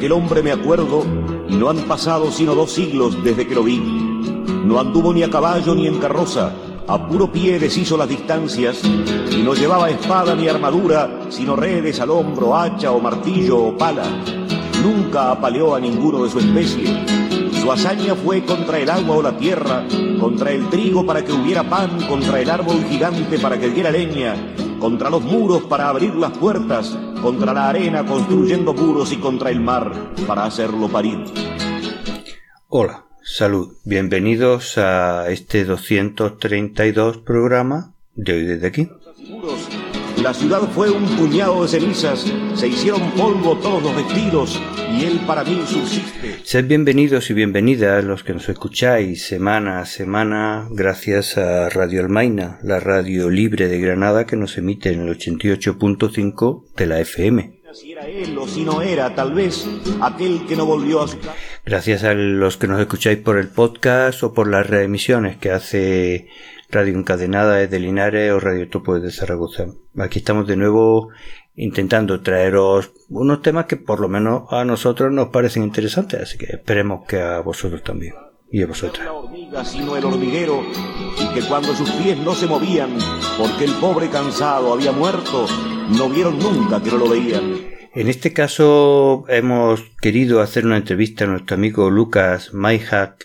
aquel hombre me acuerdo, y no han pasado sino 2 siglos desde que lo vi. No anduvo ni a caballo ni en carroza, a puro pie deshizo las distancias, y no llevaba espada ni armadura, sino redes al hombro, hacha o martillo o pala. Nunca apaleó a ninguno de su especie. Su hazaña fue contra el agua o la tierra, contra el trigo para que hubiera pan, contra el árbol gigante para que diera leña, contra los muros para abrir las puertas, contra la arena construyendo muros y contra el mar para hacerlo parir. Hola, salud, bienvenidos a este 232 programa de Hoy Desde Aquí. La ciudad fue un puñado de cenizas, se hicieron polvo todos los vestidos, y él para mí subsiste. Sed bienvenidos y bienvenidas los que nos escucháis semana a semana, gracias a Radio Almaina, la radio libre de Granada que nos emite en el 88.5 de la FM. Si era él o si no era, tal vez, aquel que no volvió a su casa. Gracias a los que nos escucháis por el podcast o por las reemisiones que hace Radio Encadenada desde Linares o Radio Topo desde Zaragoza. Aquí estamos de nuevo intentando traeros unos temas que por lo menos a nosotros nos parecen interesantes, así que esperemos que a vosotros también y a vosotras. No la hormiga sino el hormiguero, y que cuando sus pies no se movían porque el pobre cansado había muerto, no vieron nunca que no lo veían. En este caso hemos querido hacer una entrevista a nuestro amigo Lucas Mayhack.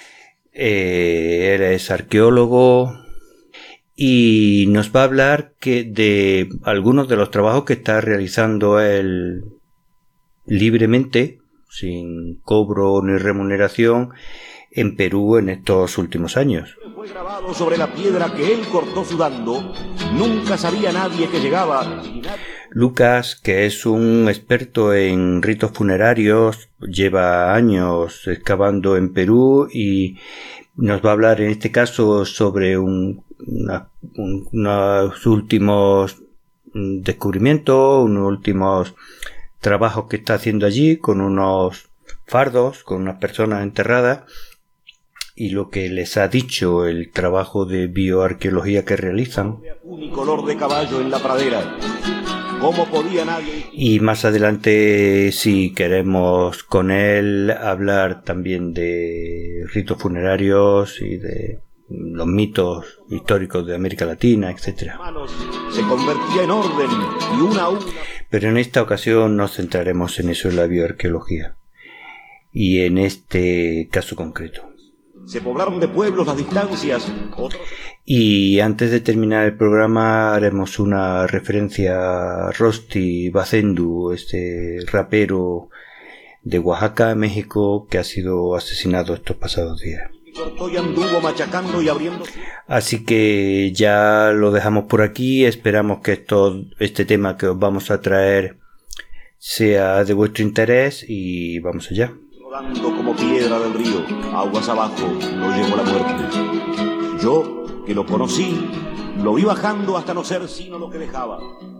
Él es arqueólogo y nos va a hablar de algunos de los trabajos que está realizando él libremente, sin cobro ni remuneración, en Perú en estos últimos años. Fue grabado sobre la piedra que él cortó sudando, nunca sabía nadie que llegaba. Lucas, que es un experto en ritos funerarios, lleva años excavando en Perú y nos va a hablar en este caso sobre unos últimos descubrimientos, unos últimos trabajos que está haciendo allí con unos fardos, con unas personas enterradas, y lo que les ha dicho el trabajo de bioarqueología que realizan. Un color de caballo en la pradera. ¿Cómo podía nadie? Y más adelante, si queremos con él hablar también de ritos funerarios y de los mitos históricos de América Latina, etcétera. Se convertía en orden y una a una. Pero en esta ocasión nos centraremos en eso, en la bioarqueología y en este caso concreto. Se poblaron de pueblos las distancias. Y antes de terminar el programa haremos una referencia a Rosti Bacendu, este rapero de Oaxaca, México, que ha sido asesinado estos pasados días. Así que ya lo dejamos por aquí. Esperamos que este tema que os vamos a traer sea de vuestro interés y vamos allá. Rodando como piedra del río, aguas abajo, lo llevó la muerte. Yo, que lo conocí, lo vi bajando hasta no ser sino lo que dejaba.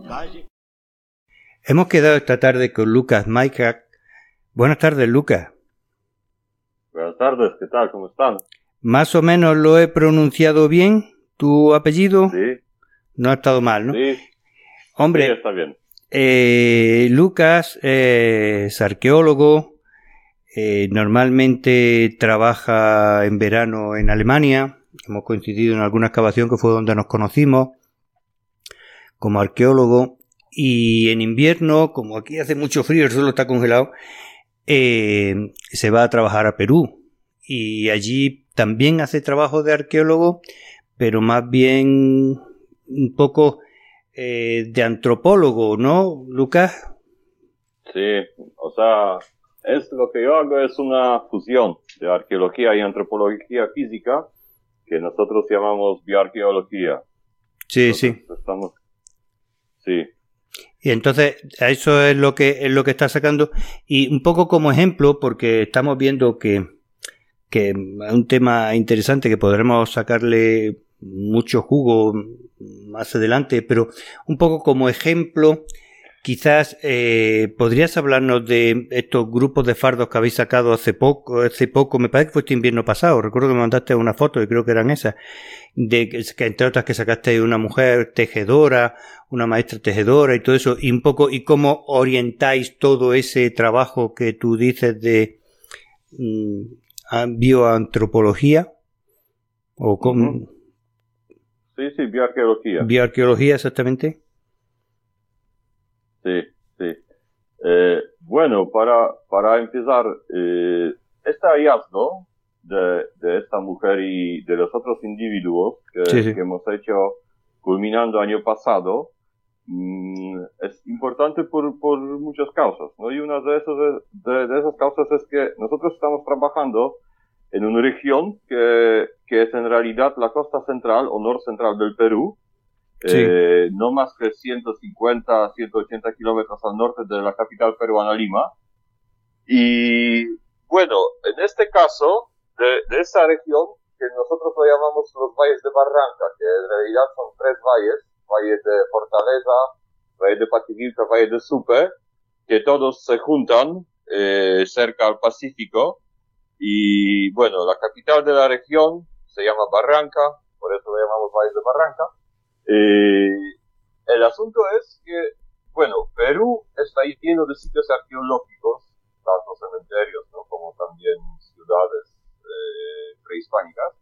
Hemos quedado esta tarde con Lucas Mayhack. Buenas tardes, Lucas. Buenas tardes, ¿qué tal? ¿Cómo están? Más o menos lo he pronunciado bien, tu apellido. Sí. No ha estado mal, ¿no? Sí. Hombre, Sí, está bien. Lucas es arqueólogo. Normalmente trabaja en verano en Alemania. Hemos coincidido en alguna excavación que fue donde nos conocimos como arqueólogo, y en invierno, como aquí hace mucho frío, el suelo está congelado, se va a trabajar a Perú y allí también hace trabajo de arqueólogo, pero más bien un poco de antropólogo, ¿no, Lucas? Sí, o sea, lo que yo hago es una fusión de arqueología y antropología física que nosotros llamamos bioarqueología. Sí, entonces, sí. Sí. Y entonces a eso es lo que está sacando, y un poco como ejemplo, porque estamos viendo que es un tema interesante que podremos sacarle mucho jugo más adelante, pero un poco como ejemplo Quizás podrías hablarnos de estos grupos de fardos que habéis sacado hace poco, me parece que fue este invierno pasado, recuerdo que me mandaste una foto y creo que eran esas, de que entre otras que sacaste una mujer tejedora, una maestra tejedora y todo eso, y un poco, y cómo orientáis todo ese trabajo que tú dices de bioantropología, o cómo... Sí, bioarqueología. Bioarqueología, exactamente. Sí. Bueno, para empezar, este hallazgo de esta mujer y de los otros individuos que hemos hecho culminando año pasado, es importante por muchas causas, ¿no? Y una de esas causas es que nosotros estamos trabajando en una región que es en realidad la costa central o norcentral del Perú, no más que 150, 180 kilómetros al norte de la capital peruana, Lima. Y bueno, en este caso, de esa región, que nosotros lo llamamos los valles de Barranca, que en realidad son 3 valles, Valle de Fortaleza, Valle de Pativilca, Valle de Supe, que todos se juntan cerca al Pacífico. Y bueno, la capital de la región se llama Barranca, por eso lo llamamos Valle de Barranca. El asunto es que, bueno, Perú está lleno de sitios arqueológicos, tanto cementerios, ¿no?, como también ciudades prehispánicas,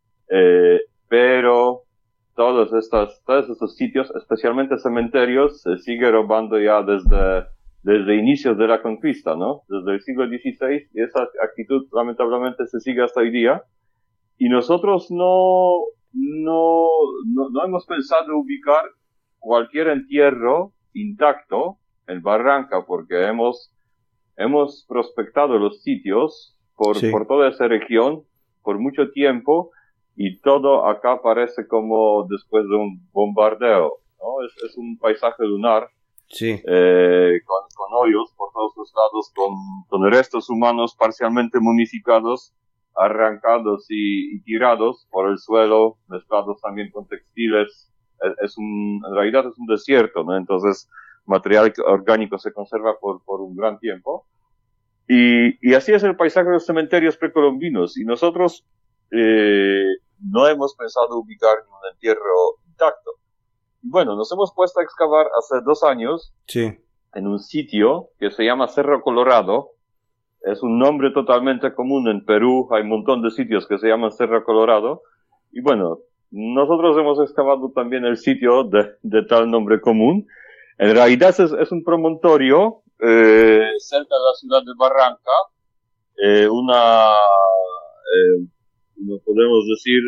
pero todos estos sitios, especialmente cementerios, se sigue robando ya desde inicios de la conquista, ¿no? Desde el siglo XVI, y esa actitud lamentablemente se sigue hasta hoy día. Y nosotros no hemos pensado ubicar cualquier entierro intacto en Barranca, porque hemos prospectado los sitios por toda esa región por mucho tiempo, y todo acá parece como después de un bombardeo, ¿no? Es un paisaje lunar, con hoyos por todos los lados, con restos humanos parcialmente momificados, arrancados y tirados por el suelo, mezclados también con textiles. En realidad es un desierto, ¿no? Entonces, material orgánico se conserva por un gran tiempo. Y así es el paisaje de los cementerios precolombinos. Y nosotros no hemos pensado ubicar un entierro intacto. Bueno, nos hemos puesto a excavar hace 2 años en un sitio que se llama Cerro Colorado. Es un nombre totalmente común en Perú, hay un montón de sitios que se llaman Cerro Colorado. Y bueno, nosotros hemos excavado también el sitio de tal nombre común. En realidad es un promontorio cerca de la ciudad de Barranca, no podemos decir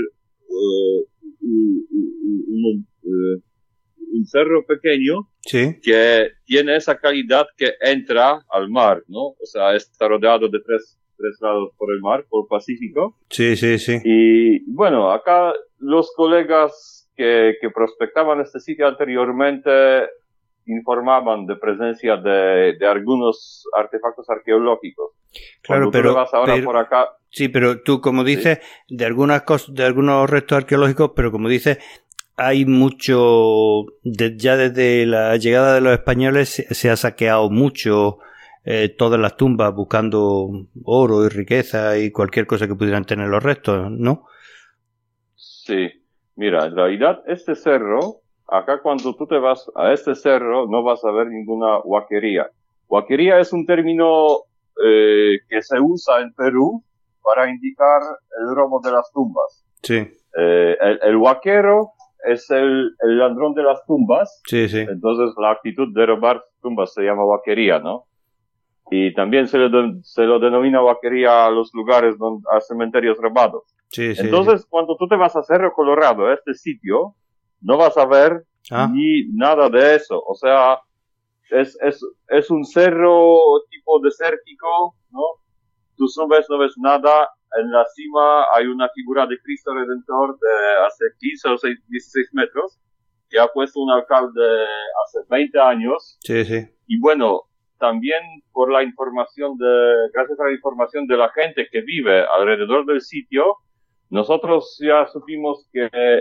un cerro pequeño que tiene esa calidad que entra al mar, ¿no? O sea, está rodeado de tres lados por el mar, por el Pacífico. Y bueno, acá los colegas que prospectaban este sitio anteriormente informaban de presencia de algunos artefactos arqueológicos. Claro, pero vas ahora por acá. Sí, pero tú, como dices, de algunos restos arqueológicos, pero como dices, hay mucho, ya desde la llegada de los españoles se ha saqueado mucho todas las tumbas buscando oro y riqueza y cualquier cosa que pudieran tener los restos, ¿no? Sí, mira, en realidad este cerro, acá cuando tú te vas a este cerro no vas a ver ninguna huaquería. Huaquería es un término que se usa en Perú para indicar el robo de las tumbas. El huaquero es el ladrón de las tumbas. Entonces la actitud de robar tumbas se llama huaquería, ¿no? Y también se lo denomina huaquería a los lugares a cementerios robados. Entonces, cuando tú te vas a Cerro Colorado, a este sitio, no vas a ver ni nada de eso. O sea, es un cerro tipo desértico, ¿no? Tú subes, no ves nada. En la cima hay una figura de Cristo Redentor de hace 15 o 16 metros, que ha puesto un alcalde hace 20 años. Y bueno, también gracias a la información de la gente que vive alrededor del sitio, nosotros ya supimos que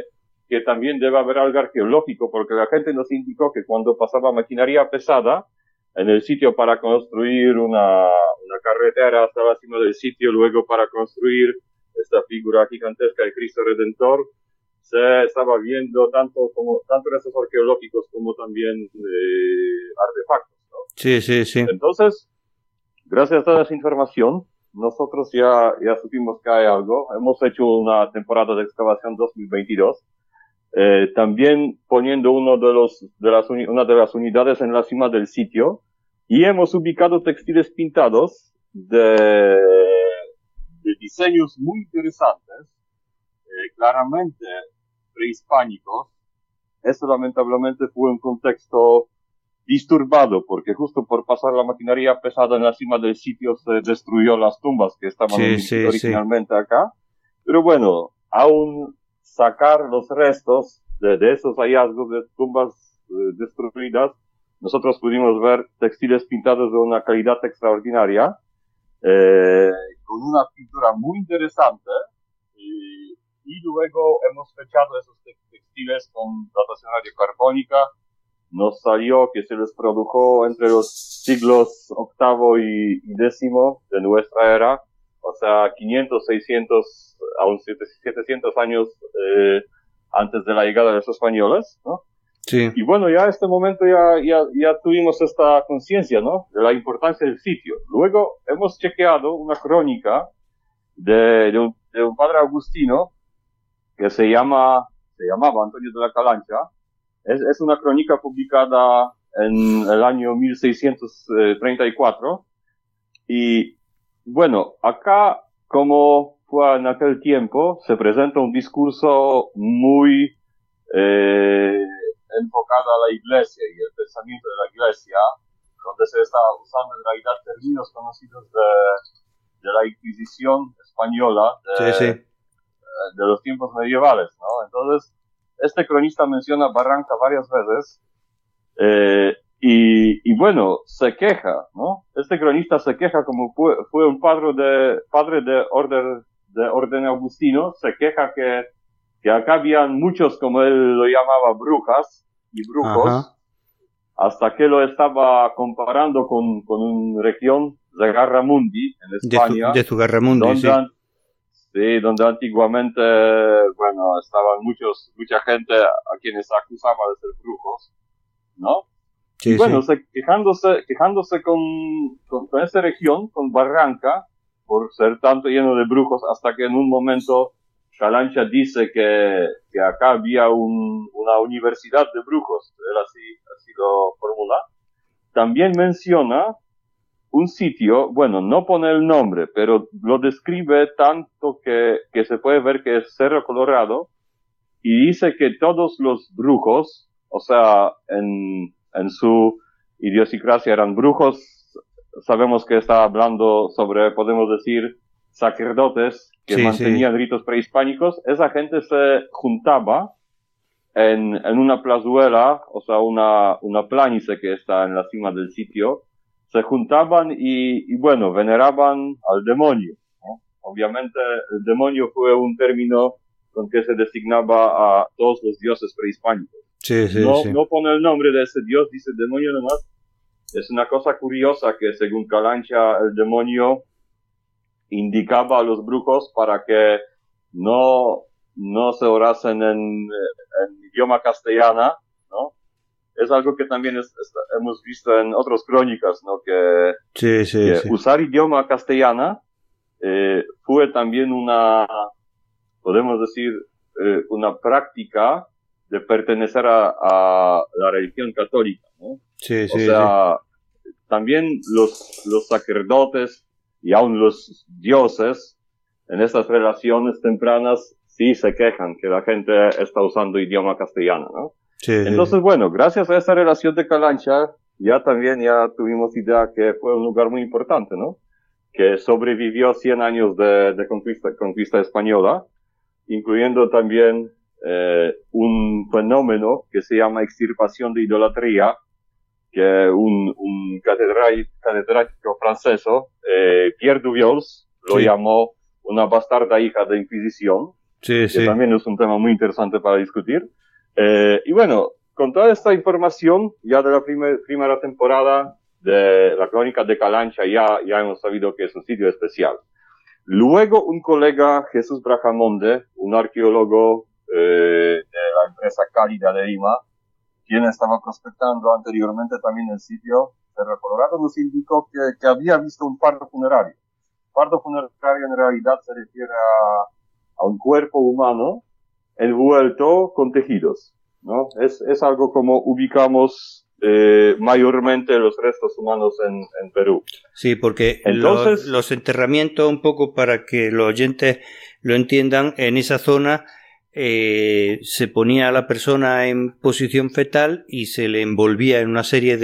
que también debe haber algo arqueológico, porque la gente nos indicó que cuando pasaba maquinaria pesada en el sitio para construir una carretera hasta la cima del sitio, luego para construir esta figura gigantesca de Cristo Redentor, se estaba viendo tanto restos arqueológicos como también artefactos, ¿no? Sí, sí, sí. Entonces, gracias a toda esa información, nosotros ya supimos que hay algo. Hemos hecho una temporada de excavación 2022, también poniendo una de las unidades en la cima del sitio, y hemos ubicado textiles pintados de diseños muy interesantes, claramente prehispánicos. Eso lamentablemente fue un contexto disturbado, porque justo por pasar la maquinaria pesada en la cima del sitio se destruyó las tumbas que estaban originalmente acá. Pero bueno, aún sacar los restos de esos hallazgos de tumbas destruidas, nosotros pudimos ver textiles pintados de una calidad extraordinaria, con una pintura muy interesante, y luego hemos fechado esos textiles con datación radiocarbónica. Nos salió que se les produjo entre los siglos VIII y X de nuestra era, o sea, 500, 600, aún 700 años antes de la llegada de los españoles, ¿no? Sí. Y bueno, ya en este momento ya tuvimos esta conciencia, ¿no?, de la importancia del sitio. Luego hemos chequeado una crónica de un padre agustino que se llamaba Antonio de la Calancha. Es una crónica publicada en el año 1634. Y bueno, acá, como fue en aquel tiempo, se presenta un discurso muy enfocado a la Iglesia y el pensamiento de la Iglesia, donde se está usando en realidad términos conocidos de la Inquisición española, de los tiempos medievales, ¿no? Entonces, este cronista menciona Barranca varias veces, y bueno, se queja, ¿no? Este cronista se queja, como fue un padre de orden agustino, se queja que acá habían muchos, como él lo llamaba, brujas y brujos. Ajá. Hasta que lo estaba comparando con una región de Garramundi, en España. De Zugarramundi, sí. Sí, donde antiguamente, bueno, estaban mucha gente a quienes acusaba de ser brujos, ¿no? Sí, y bueno, sí. Quejándose con esta región, con Barranca, por ser tanto lleno de brujos, hasta que en un momento Calancha dice que acá había una universidad de brujos, él así lo formula. También menciona un sitio, bueno, no pone el nombre, pero lo describe tanto que se puede ver que es Cerro Colorado, y dice que todos los brujos, o sea, en su idiosincrasia eran brujos. Sabemos que está hablando sobre, podemos decir, sacerdotes que mantenían ritos prehispánicos. Esa gente se juntaba en una plazuela, o sea, una planicie que está en la cima del sitio. Se juntaban y bueno, veneraban al demonio, ¿no? Obviamente el demonio fue un término con que se designaba a todos los dioses prehispánicos. No pone el nombre de ese dios, dice demonio nomás. Es una cosa curiosa que según Calancha el demonio indicaba a los brujos para que no se orasen en idioma castellana, ¿no? Es algo que también hemos visto en otras crónicas, ¿no? Que usar idioma castellana fue también podemos decir, una práctica de pertenecer a la religión católica, ¿no? También los sacerdotes y aún los dioses en estas relaciones tempranas sí se quejan que la gente está usando idioma castellano, ¿no? Entonces, bueno, gracias a esa relación de Calancha, ya tuvimos idea que fue un lugar muy importante, ¿no? Que sobrevivió 100 años de conquista española, incluyendo también un fenómeno que se llama extirpación de idolatría, que un catedrático francés, Pierre Duviols, lo llamó una bastarda hija de Inquisición. Sí, que también es un tema muy interesante para discutir. Y bueno, con toda esta información, ya de la primera temporada de la Crónica de Calancha, ya hemos sabido que es un sitio especial. Luego, un colega, Jesús Bracamonde, un arqueólogo de la empresa Cálida de Lima, quien estaba prospectando anteriormente también el sitio Cerro Colorado, nos indicó que había visto un fardo funerario. Fardo funerario en realidad se refiere a un cuerpo humano envuelto con tejidos, ¿no? Es algo como ubicamos mayormente los restos humanos en Perú. Sí, porque entonces, los enterramientos, un poco para que los oyentes lo entiendan, en esa zona se ponía a la persona en posición fetal y se le envolvía en una serie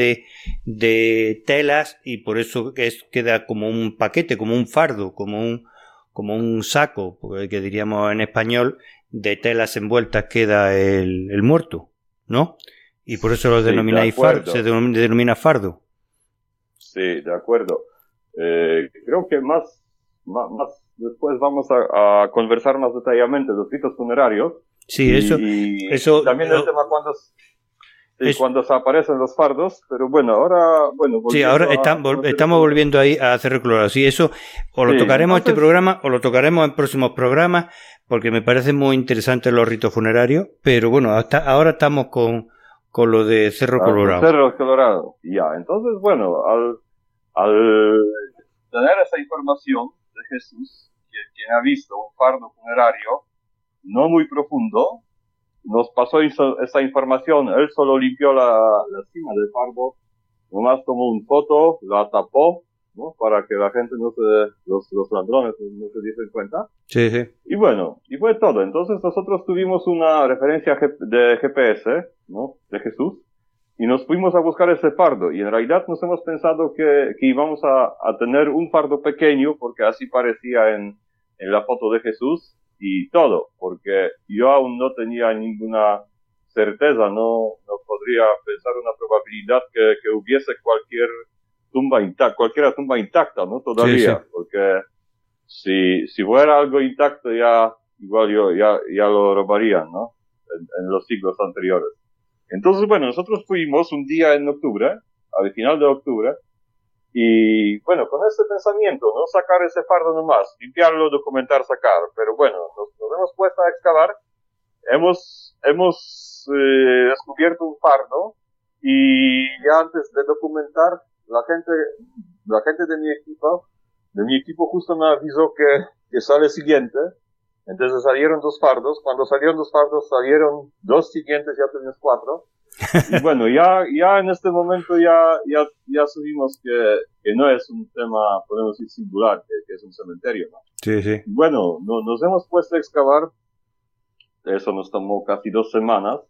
de telas, y por eso queda como un paquete, como un fardo, como un saco, que diríamos en español, de telas envueltas queda el muerto, ¿no? Y por eso lo denomináis fardo, se denomina fardo. Sí, de acuerdo. Creo que más después vamos a conversar más detalladamente los ritos funerarios. Sí, eso también el tema cuando se aparecen los fardos, pero bueno, ahora estamos volviendo ahí a Cerro Colorado. Sí, eso o lo tocaremos en este programa o lo tocaremos en próximos programas, porque me parecen muy interesantes los ritos funerarios, pero bueno, hasta ahora estamos con lo de Cerro Colorado. Cerro Colorado, ya. Entonces, bueno, al tener esa información de Jesús, quien ha visto un fardo funerario no muy profundo, nos pasó esa información. Él solo limpió la cima del fardo, nomás tomó una foto, la tapó, ¿no? Para que la gente los ladrones no se diesen cuenta. Sí, sí. Y bueno, y fue todo. Entonces nosotros tuvimos una referencia de GPS, ¿no? De Jesús, y nos fuimos a buscar ese fardo. Y en realidad nos hemos pensado que íbamos a tener un fardo pequeño, porque así parecía en la foto de Jesús, y todo, porque yo aún no tenía ninguna certeza, no podría pensar una probabilidad que hubiese cualquiera tumba intacta, ¿no? Todavía, sí. Porque si fuera algo intacto igual ya lo robarían, ¿no? En los siglos anteriores. Entonces, bueno, nosotros fuimos un día en octubre, al final de octubre, y bueno, con ese pensamiento, no sacar ese fardo nomás, limpiarlo, documentar, sacar, pero bueno, nos hemos puesto a excavar, hemos descubierto un fardo, y ya antes de documentar, la gente de mi equipo justo me avisó que sale siguiente. Entonces salieron 2 fardos. Cuando salieron 2 fardos, salieron 2 siguientes, ya tenías 4. Y bueno, ya en este momento ya subimos que no es un tema, podemos decir, singular, que es un cementerio, ¿no? Sí, sí. Bueno, nos hemos puesto a excavar. Eso nos tomó casi 2 semanas.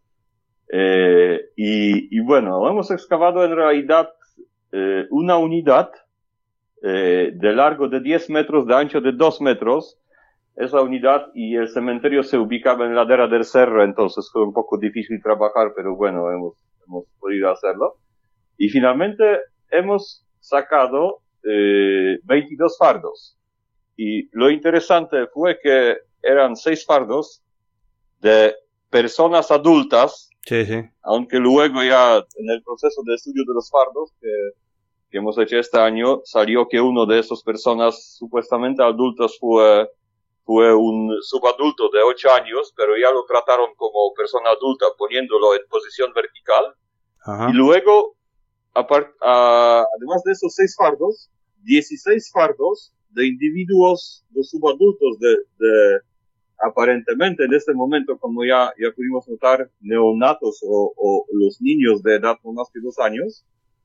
Y bueno, hemos excavado en realidad una unidad de largo de 10 metros, de ancho de 2 metros. Esa unidad, y el cementerio se ubicaba en la ladera del cerro, entonces fue un poco difícil trabajar, pero bueno, hemos podido hacerlo. Y finalmente hemos sacado 22 fardos. Y lo interesante fue que eran 6 fardos de personas adultas, sí, sí. Aunque luego ya en el proceso de estudio de los fardos que hemos hecho este año, salió que uno de esas personas supuestamente adultas fue un subadulto de 8 años, pero ya lo trataron como persona adulta poniéndolo en posición vertical. Ajá. Y luego, además de esos 6 fardos, 16 fardos de individuos, de subadultos, de aparentemente en este momento, como ya pudimos notar, neonatos o los niños de edad no más que 2 años,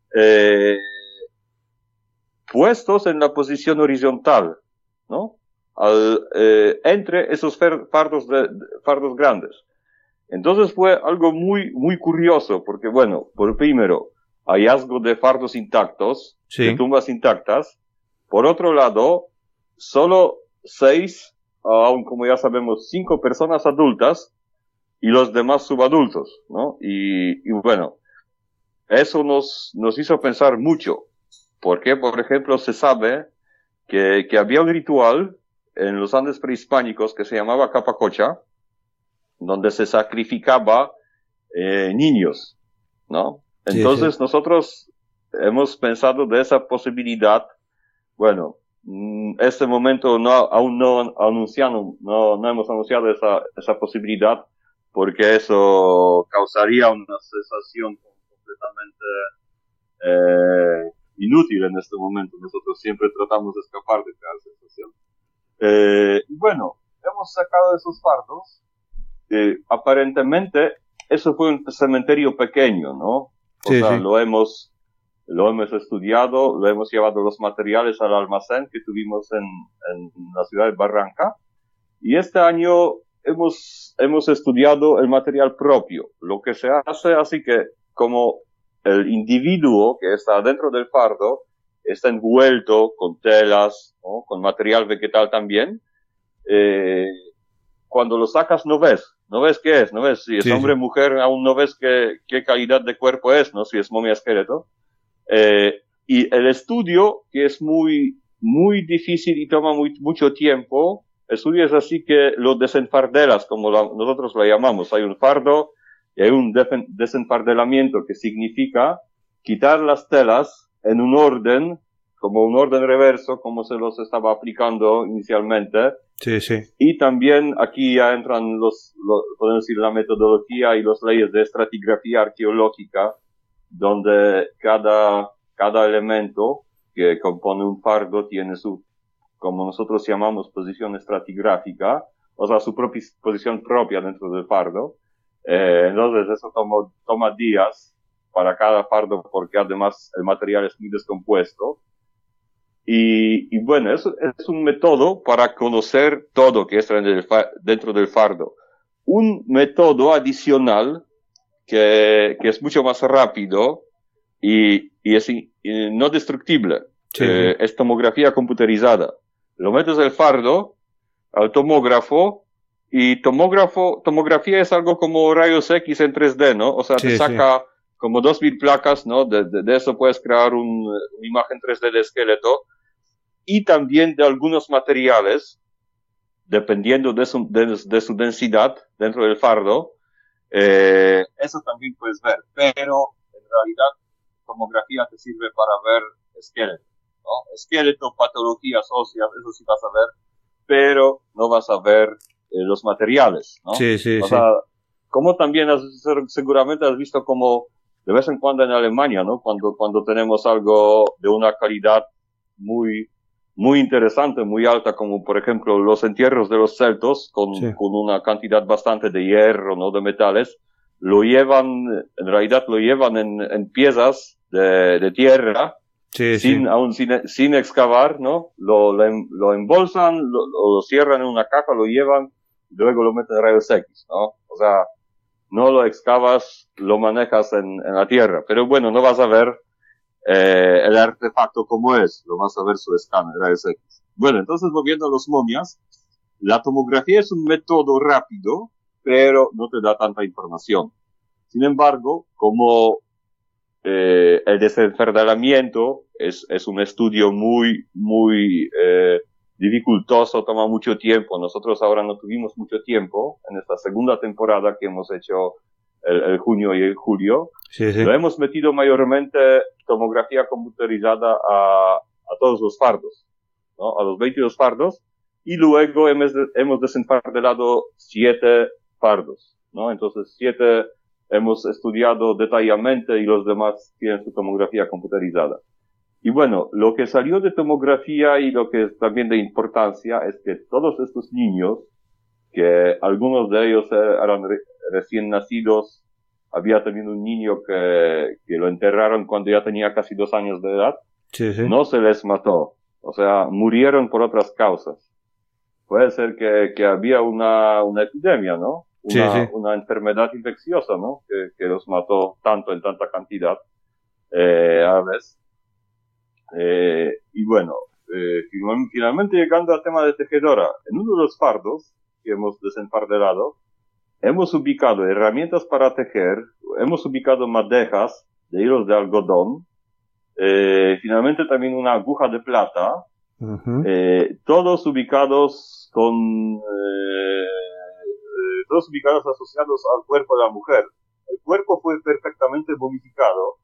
puestos en la posición horizontal, ¿no? Entre esos fardos grandes. Entonces fue algo muy, muy curioso, porque bueno, por primero, hallazgo de fardos intactos, sí. De tumbas intactas. Por otro lado, solo 6, aún como ya sabemos, 5 personas adultas y los demás subadultos, ¿no? Y bueno, eso nos hizo pensar mucho, porque por ejemplo se sabe que había un ritual en los Andes prehispánicos que se llamaba Capacocha, donde se sacrificaba niños, ¿no? Entonces nosotros hemos pensado de esa posibilidad. Bueno, este momento aún no hemos anunciado esa posibilidad, porque eso causaría una sensación completamente inútil en este momento. Nosotros siempre tratamos de escapar de cada sensación. Y bueno, hemos sacado esos fardos. Aparentemente, eso fue un cementerio pequeño, ¿no? Lo hemos estudiado, lo hemos llevado los materiales al almacén que tuvimos en la ciudad de Barranca. Y este año hemos estudiado el material propio, lo que se hace, así que como el individuo que está dentro del fardo está envuelto con telas, ¿no? Con material vegetal también, cuando lo sacas no ves qué es, no ves si es hombre o mujer, aún no ves qué calidad de cuerpo es, ¿no? Si es momia esqueleto. Y el estudio, que es muy, muy difícil y toma mucho tiempo, el estudio es así que lo desenfardelas, como nosotros lo llamamos. Hay un fardo y hay un desenfardelamiento, que significa quitar las telas en un orden, como un orden reverso, como se los estaba aplicando inicialmente. Y también aquí ya entran podemos decir, la metodología y las leyes de estratigrafía arqueológica, donde cada elemento que compone un fardo tiene su, como nosotros llamamos, posición estratigráfica, o sea, su propia posición propia dentro del fardo. Entonces eso toma días para cada fardo, porque además el material es muy descompuesto. Y bueno, eso es un método para conocer todo que está dentro del fardo. Un método adicional que es mucho más rápido y es no destructible. Es tomografía computerizada. Lo metes el fardo al tomógrafo, y tomografía es algo como rayos X en 3D, ¿no? O sea, te saca como 2000 placas, ¿no? De eso puedes crear una imagen 3D de esqueleto, y también de algunos materiales, dependiendo de su densidad dentro del fardo. Eso también puedes ver, pero en realidad tomografía te sirve para ver esqueleto, ¿no? Esqueleto, patologías óseas, eso sí vas a ver, pero no vas a ver los materiales, ¿no? O sea, como también seguramente has visto como de vez en cuando en Alemania, ¿no? Cuando tenemos algo de una calidad muy, muy interesante, muy alta, como por ejemplo los entierros de los celtos, con una cantidad bastante de hierro, ¿no? De metales, en realidad lo llevan en piezas de tierra, sin excavar, ¿no? Lo embolsan, lo cierran en una caja, lo llevan, y luego lo meten en rayos X, ¿no? O sea, no lo excavas, lo manejas en la tierra. Pero bueno, no vas a ver el artefacto como es, lo vas a ver su escáner, rayos X. Bueno, entonces volviendo a los momias, la tomografía es un método rápido, pero no te da tanta información. Sin embargo, como el desenfardelamiento es un estudio muy, muy dificultoso, toma mucho tiempo. Nosotros ahora no tuvimos mucho tiempo en esta segunda temporada que hemos hecho el junio y el julio. Lo hemos metido mayormente tomografía computerizada a todos los fardos, ¿no? A los 22 fardos, y luego hemos desenfardelado 7 fardos, ¿no? Entonces 7 hemos estudiado detalladamente y los demás tienen su tomografía computerizada. Y bueno, lo que salió de tomografía y lo que es también de importancia es que todos estos niños, que algunos de ellos eran recién nacidos, había también un niño que lo enterraron cuando ya tenía casi 2 años de edad, no se les mató, o sea, murieron por otras causas. Puede ser que había una epidemia, ¿no? Una enfermedad infecciosa, ¿no? Que los mató en tanta cantidad, a la vez. Y bueno, finalmente llegando al tema de tejedora, en uno de los fardos que hemos desenfardelado, hemos ubicado herramientas para tejer, hemos ubicado madejas de hilos de algodón, finalmente también una aguja de plata, todos ubicados asociados al cuerpo de la mujer. El cuerpo fue perfectamente momificado.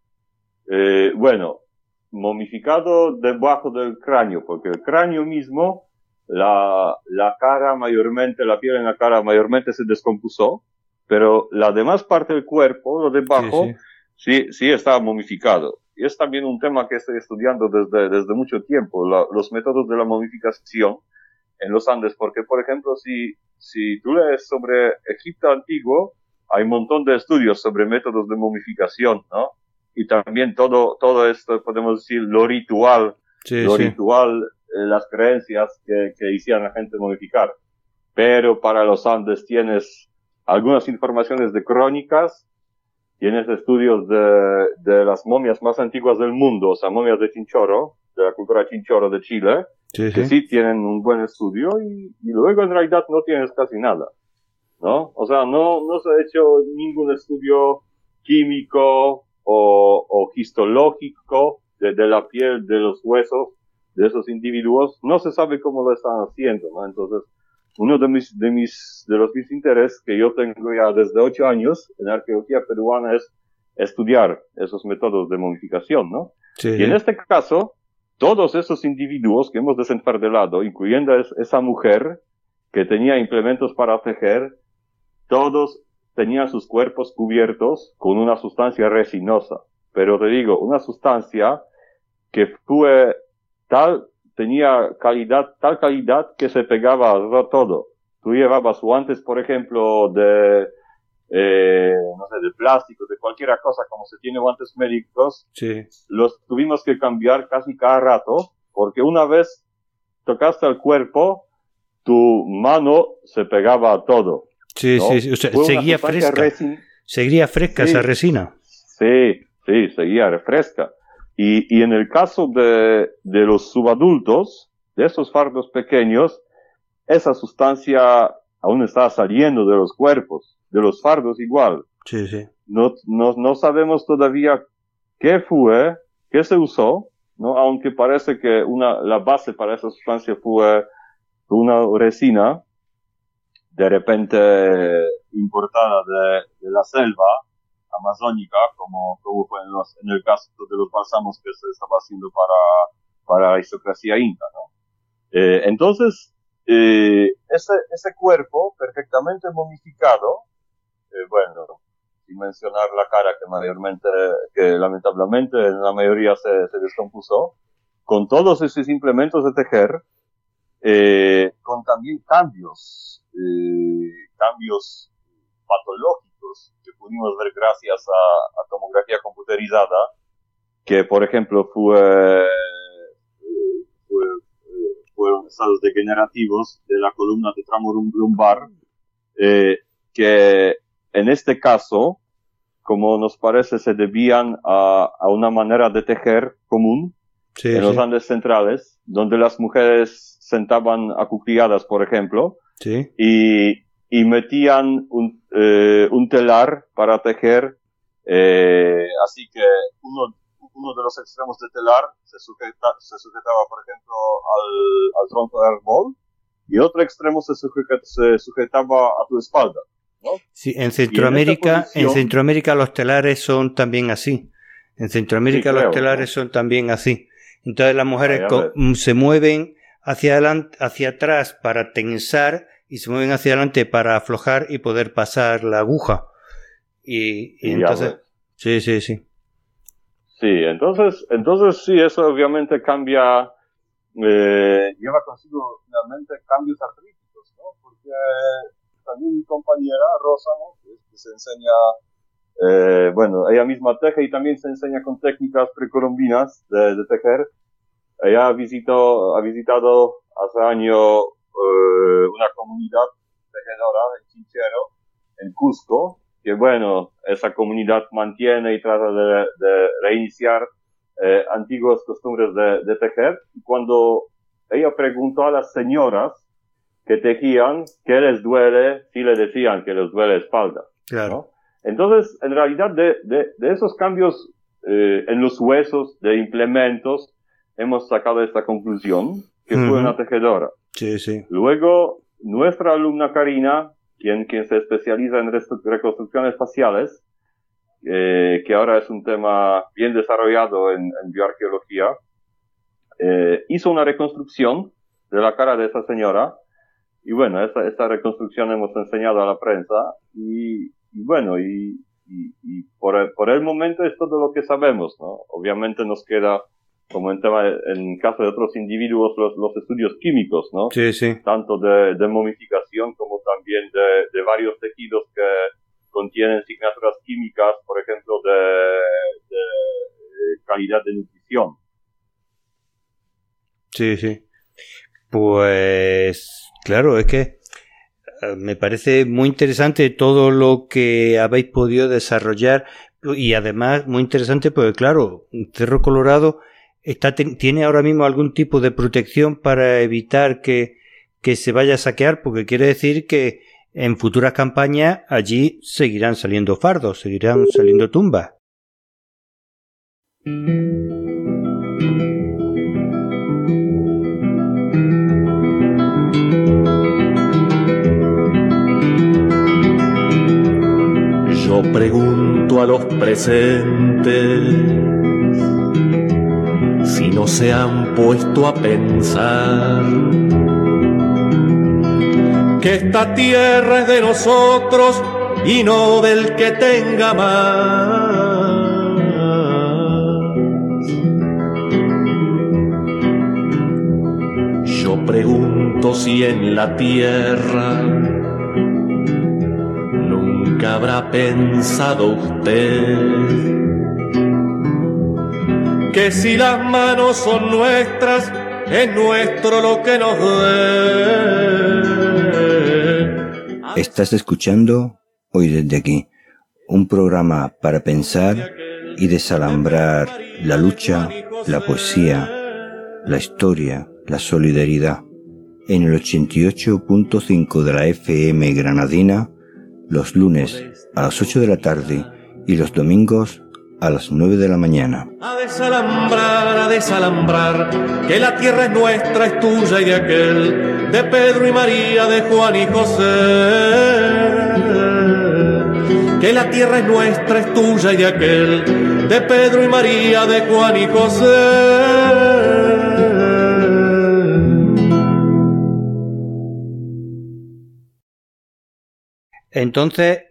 Momificado debajo del cráneo, porque el cráneo mismo, la cara mayormente, la piel en la cara mayormente se descompuso, pero la demás parte del cuerpo, lo debajo, sí estaba momificado. Y es también un tema que estoy estudiando desde mucho tiempo, los métodos de la momificación en los Andes, porque, por ejemplo, si tú lees sobre Egipto antiguo, hay un montón de estudios sobre métodos de momificación, ¿no? Y también todo esto, podemos decir, lo ritual, las creencias que hicieron a la gente momificar. Pero para los Andes tienes algunas informaciones de crónicas, tienes estudios de las momias más antiguas del mundo, o sea, momias de Chinchorro, de la cultura Chinchorro de Chile, que sí tienen un buen estudio, y luego en realidad no tienes casi nada, ¿no? O sea, no se ha hecho ningún estudio químico o histológico de la piel, de los huesos de esos individuos. No se sabe cómo lo están haciendo, ¿no? Entonces, uno de los mis intereses que yo tengo ya desde 8 años en arqueología peruana es estudiar esos métodos de momificación, ¿no? Y en este caso, todos esos individuos que hemos de sentar de lado, incluyendo esa mujer que tenía implementos para tejer, todos tenían sus cuerpos cubiertos con una sustancia resinosa. Pero te digo, una sustancia que tenía tal calidad que se pegaba a todo. Tú llevabas guantes, por ejemplo, de plástico, de cualquier cosa, como se tiene guantes médicos, los tuvimos que cambiar casi cada rato, porque una vez tocaste el cuerpo, tu mano se pegaba a todo. ¿no? O sea, seguía fresca. Seguía fresca esa resina. Sí, seguía fresca. Y en el caso de los subadultos, de esos fardos pequeños, esa sustancia aún estaba saliendo de los cuerpos, de los fardos igual. No sabemos todavía qué se usó, ¿no? Aunque parece que la base para esa sustancia fue una resina, de repente importada de la selva amazónica, como fue en el caso de los bálsamos que se estaba haciendo para la aristocracia inca, ¿no? Entonces, ese cuerpo perfectamente momificado, sin mencionar la cara que lamentablemente en la mayoría se descompuso, con todos esos implementos de tejer, con también cambios patológicos que pudimos ver gracias a tomografía computerizada, que por ejemplo fueron estados degenerativos de la columna de tramo lumbar, que en este caso, como nos parece, se debían a una manera de tejer común en los Andes centrales, donde las mujeres sentaban acuclilladas, por ejemplo, y metían un telar para tejer, así que uno de los extremos del telar se sujetaba, por ejemplo, al tronco del árbol, y otro extremo se sujetaba a tu espalda, ¿no? Sí, en Centroamérica los telares son también así. Los telares son también así. Entonces las mujeres se mueven hacia adelante, hacia atrás para tensar, y se mueven hacia adelante para aflojar y poder pasar la aguja. Y entonces... Sí. Sí, entonces sí, eso obviamente cambia, lleva consigo finalmente cambios artríticos, ¿no? Porque también mi compañera Rosa, ¿no? Que se enseña, ella misma teje y también se enseña con técnicas precolombinas de tejer. Ella ha visitado hace año una comunidad tejedora en Chinchero, en Cusco, que esa comunidad mantiene y trata de reiniciar antiguas costumbres de tejer. Y cuando ella preguntó a las señoras que tejían qué les duele, sí le decían que les duele la espalda. Claro. ¿no? Entonces, en realidad, de esos cambios en los huesos de implementos, hemos sacado esta conclusión, que fue una tejedora. Sí, sí. Luego, nuestra alumna Karina, quien se especializa en reconstrucciones faciales, que ahora es un tema bien desarrollado en bioarqueología, hizo una reconstrucción de la cara de esa señora, y bueno, esta reconstrucción hemos enseñado a la prensa, y bueno, y por el momento es todo lo que sabemos, ¿no? Obviamente nos queda, como en caso de otros individuos, los estudios químicos, ¿no? Sí, sí. Tanto de momificación como también de varios tejidos que contienen signaturas químicas, por ejemplo, de calidad de nutrición. Sí, sí. Pues claro, es que me parece muy interesante todo lo que habéis podido desarrollar y además muy interesante porque claro, Cerro Colorado tiene ahora mismo algún tipo de protección para evitar que se vaya a saquear, porque quiere decir que en futuras campañas allí seguirán saliendo fardos, seguirán saliendo tumbas. Yo pregunto a los presentes si no se han puesto a pensar que esta tierra es de nosotros y no del que tenga más. Yo pregunto si en la tierra nunca habrá pensado usted que si las manos son nuestras, es nuestro lo que nos dé. Estás escuchando Hoy desde aquí, un programa para pensar y desalambrar la lucha, la poesía, la historia, la solidaridad. En el 88.5 de la FM granadina, los lunes a las 8 de la tarde y los domingos a las 9 de la mañana. A desalambrar, que la tierra es nuestra, es tuya y de aquel, de Pedro y María, de Juan y José. Que la tierra es nuestra, es tuya y de aquel, de Pedro y María, de Juan y José. Entonces,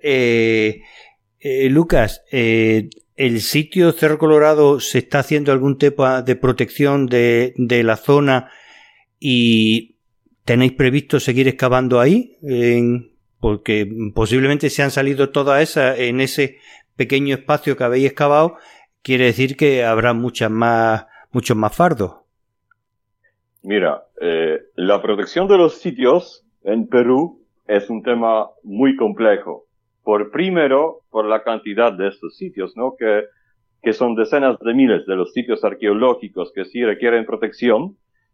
Lucas, ¿el sitio Cerro Colorado se está haciendo algún tipo de protección de la zona y tenéis previsto seguir excavando ahí? Porque posiblemente se han salido todas esas en ese pequeño espacio que habéis excavado, quiere decir que habrá muchos más fardos. Mira, la protección de los sitios en Perú es un tema muy complejo. Primero, por la cantidad de estos sitios, ¿no? Que son decenas de miles de los sitios arqueológicos que sí requieren protección.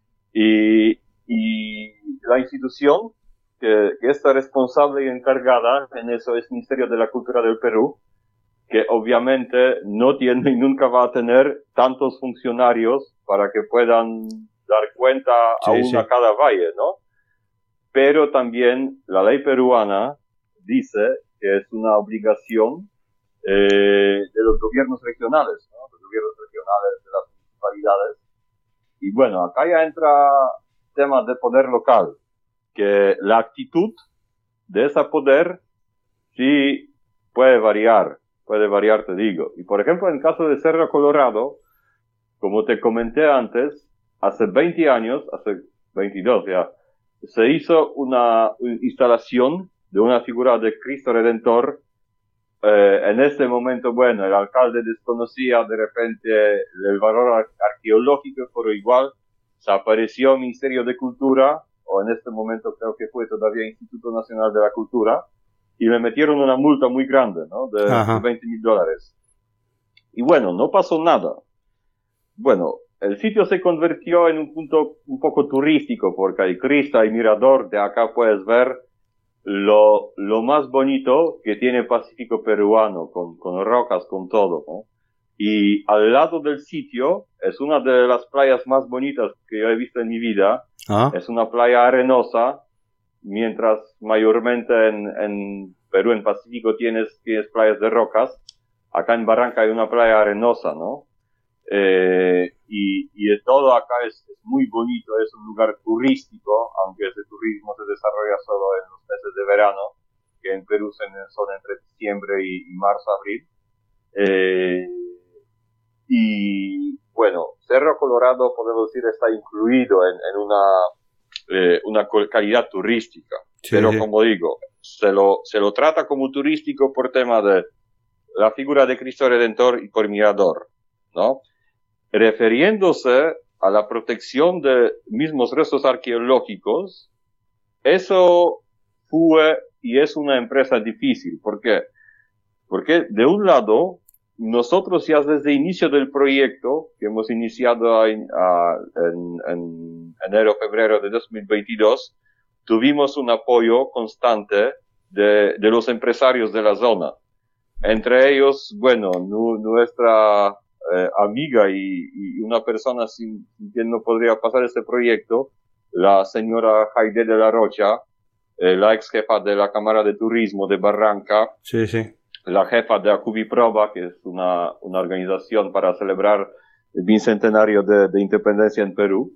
Y la institución que está responsable y encargada en eso es el Ministerio de la Cultura del Perú, que obviamente no tiene y nunca va a tener tantos funcionarios para que puedan dar cuenta a cada valle, ¿no? Pero también la ley peruana dice que es una obligación de los gobiernos regionales, ¿no? Los gobiernos regionales de las municipalidades. Y bueno, acá ya entra temas de poder local, que la actitud de ese poder sí puede variar, te digo. Y por ejemplo, en el caso de Cerro Colorado, como te comenté antes, hace 20 años, hace 22 ya, se hizo una instalación de una figura de Cristo Redentor. En este momento, bueno, el alcalde desconocía de repente el valor arqueológico, pero igual se apareció el Ministerio de Cultura, o en este momento creo que fue todavía Instituto Nacional de la Cultura, y le metieron una multa muy grande, ¿no? De $20,000. Y bueno, no pasó nada. Bueno, el sitio se convirtió en un punto un poco turístico, porque hay crista y mirador, de acá puedes ver lo más bonito que tiene el Pacífico peruano, con rocas, con todo, ¿no? Y al lado del sitio es una de las playas más bonitas que yo he visto en mi vida. Es una playa arenosa, mientras mayormente en Perú, en Pacífico, tienes playas de rocas. Acá en Barranca hay una playa arenosa, ¿no? Y de todo acá es muy bonito, es un lugar turístico, aunque ese turismo se desarrolla solo en los meses de verano, que en Perú son entre diciembre y marzo, abril. Y bueno, Cerro Colorado, podemos decir, está incluido en una calidad turística. Sí, pero sí, como digo, se lo trata como turístico por tema de la figura de Cristo Redentor y por Mirador, ¿no? Refiriéndose a la protección de mismos restos arqueológicos, eso fue y es una empresa difícil. ¿Por qué? Porque de un lado, nosotros ya desde el inicio del proyecto, que hemos iniciado en enero-febrero de 2022, tuvimos un apoyo constante de los empresarios de la zona. Entre ellos, bueno, nuestra amiga y una persona sin quien no podría pasar este proyecto, la señora Jaide de la Rocha, la ex jefa de la Cámara de Turismo de Barranca. Sí, sí. La jefa de Acubiproba, que es una organización para celebrar el bicentenario de independencia en Perú.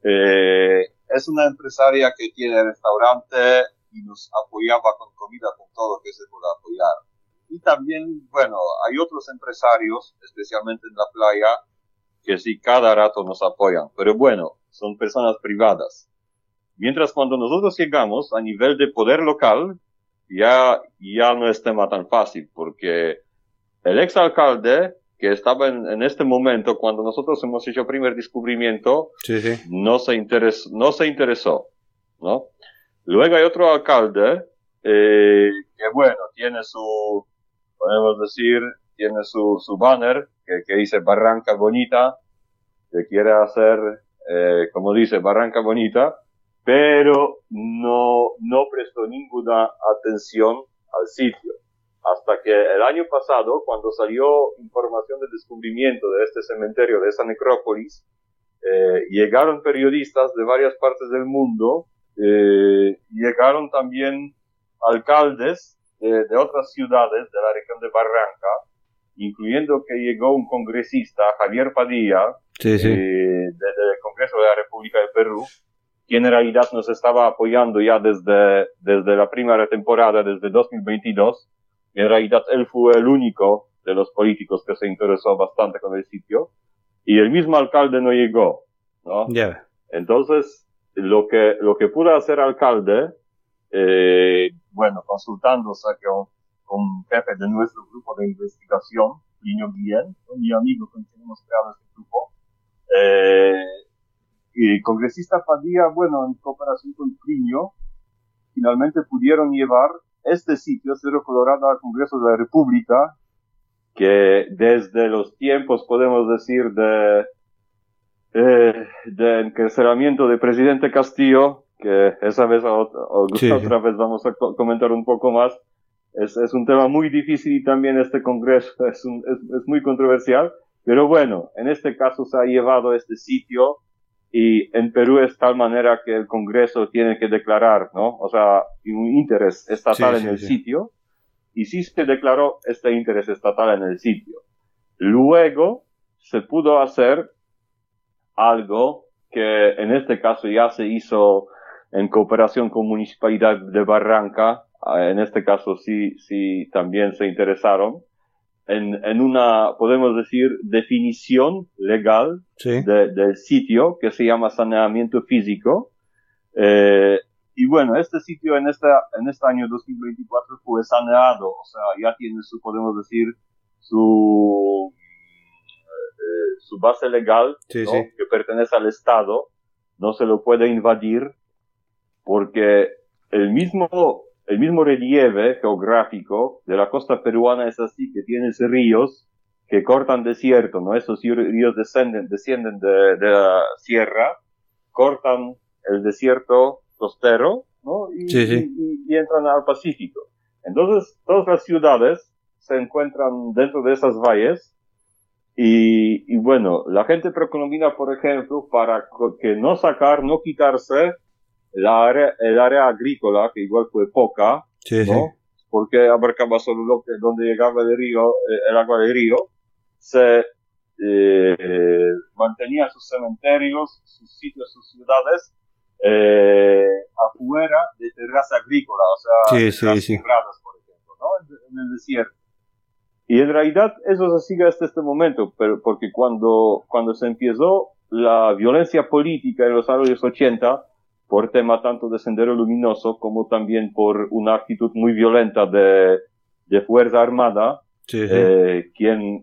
Es una empresaria que tiene restaurante y nos apoyaba con comida, con todo lo que se pueda apoyar. Y también, bueno, hay otros empresarios, especialmente en la playa, que sí cada rato nos apoyan. Pero bueno, son personas privadas. Mientras cuando nosotros llegamos a nivel de poder local, ya no es tema tan fácil, porque el exalcalde, que estaba en este momento, cuando nosotros hemos hecho el primer descubrimiento, sí, sí, no se interesó, ¿no? Luego hay otro alcalde, que bueno, tiene podemos decir, tiene su banner, que dice Barranca Bonita, que quiere hacer, como dice, Barranca Bonita, pero no prestó ninguna atención al sitio. Hasta que el año pasado, cuando salió información del descubrimiento de este cementerio, de esa necrópolis, llegaron periodistas de varias partes del mundo, llegaron también alcaldes de otras ciudades de la región de Barranca, incluyendo que llegó un congresista, Javier Padilla, sí, sí, del Congreso de la República de Perú, quien en realidad nos estaba apoyando ya desde la primera temporada, desde 2022. En realidad él fue el único de los políticos que se interesó bastante con el sitio. Y el mismo alcalde no llegó, ¿no? Yeah. Entonces, lo que pudo hacer alcalde, bueno, consultándose con jefe de nuestro grupo de investigación, Plinio Guillén, mi amigo con quien hemos creado este grupo, y congresista Padilla, bueno, en cooperación con Plinio, finalmente pudieron llevar este sitio, Cerro Colorado, al Congreso de la República, que desde los tiempos, podemos decir, de encarcelamiento del presidente Castillo, que esa vez otra vez vamos a comentar un poco más, es un tema muy difícil y también este congreso es muy controversial, pero bueno, en este caso se ha llevado este sitio y en Perú es tal manera que el congreso tiene que declarar, ¿no? O sea, un interés estatal en el sitio, y sí se declaró este interés estatal en el sitio. Luego se pudo hacer algo que en este caso ya se hizo en cooperación con Municipalidad de Barranca, en este caso sí también se interesaron, en una, podemos decir, definición legal del sitio que se llama saneamiento físico. Y bueno, este sitio en este año 2024 fue saneado, o sea, ya tiene podemos decir, su base legal, ¿no? Que pertenece al Estado, no se lo puede invadir, porque el mismo relieve geográfico de la costa peruana es así, que tienes ríos que cortan desierto, ¿no? Esos ríos descienden de la sierra, cortan el desierto costero, ¿no? Y entran al Pacífico. Entonces, todas las ciudades se encuentran dentro de esas valles, Y bueno, la gente precolombiana, por ejemplo, para que no quitarse el área agrícola, que igual fue poca, Sí, ¿no? sí. Porque abarcaba solo donde llegaba el río, el agua del río, se mantenía sus cementerios, sus sitios, sus ciudades, afuera de tierras agrícolas, o sea, Sí, de las sí. quebradas, por ejemplo, ¿no? En el desierto. Y en realidad eso se sigue hasta este momento, pero porque cuando se empezó la violencia política en los años 80, por tema tanto de Sendero Luminoso como también por una actitud muy violenta de Fuerza Armada, Sí, sí. quien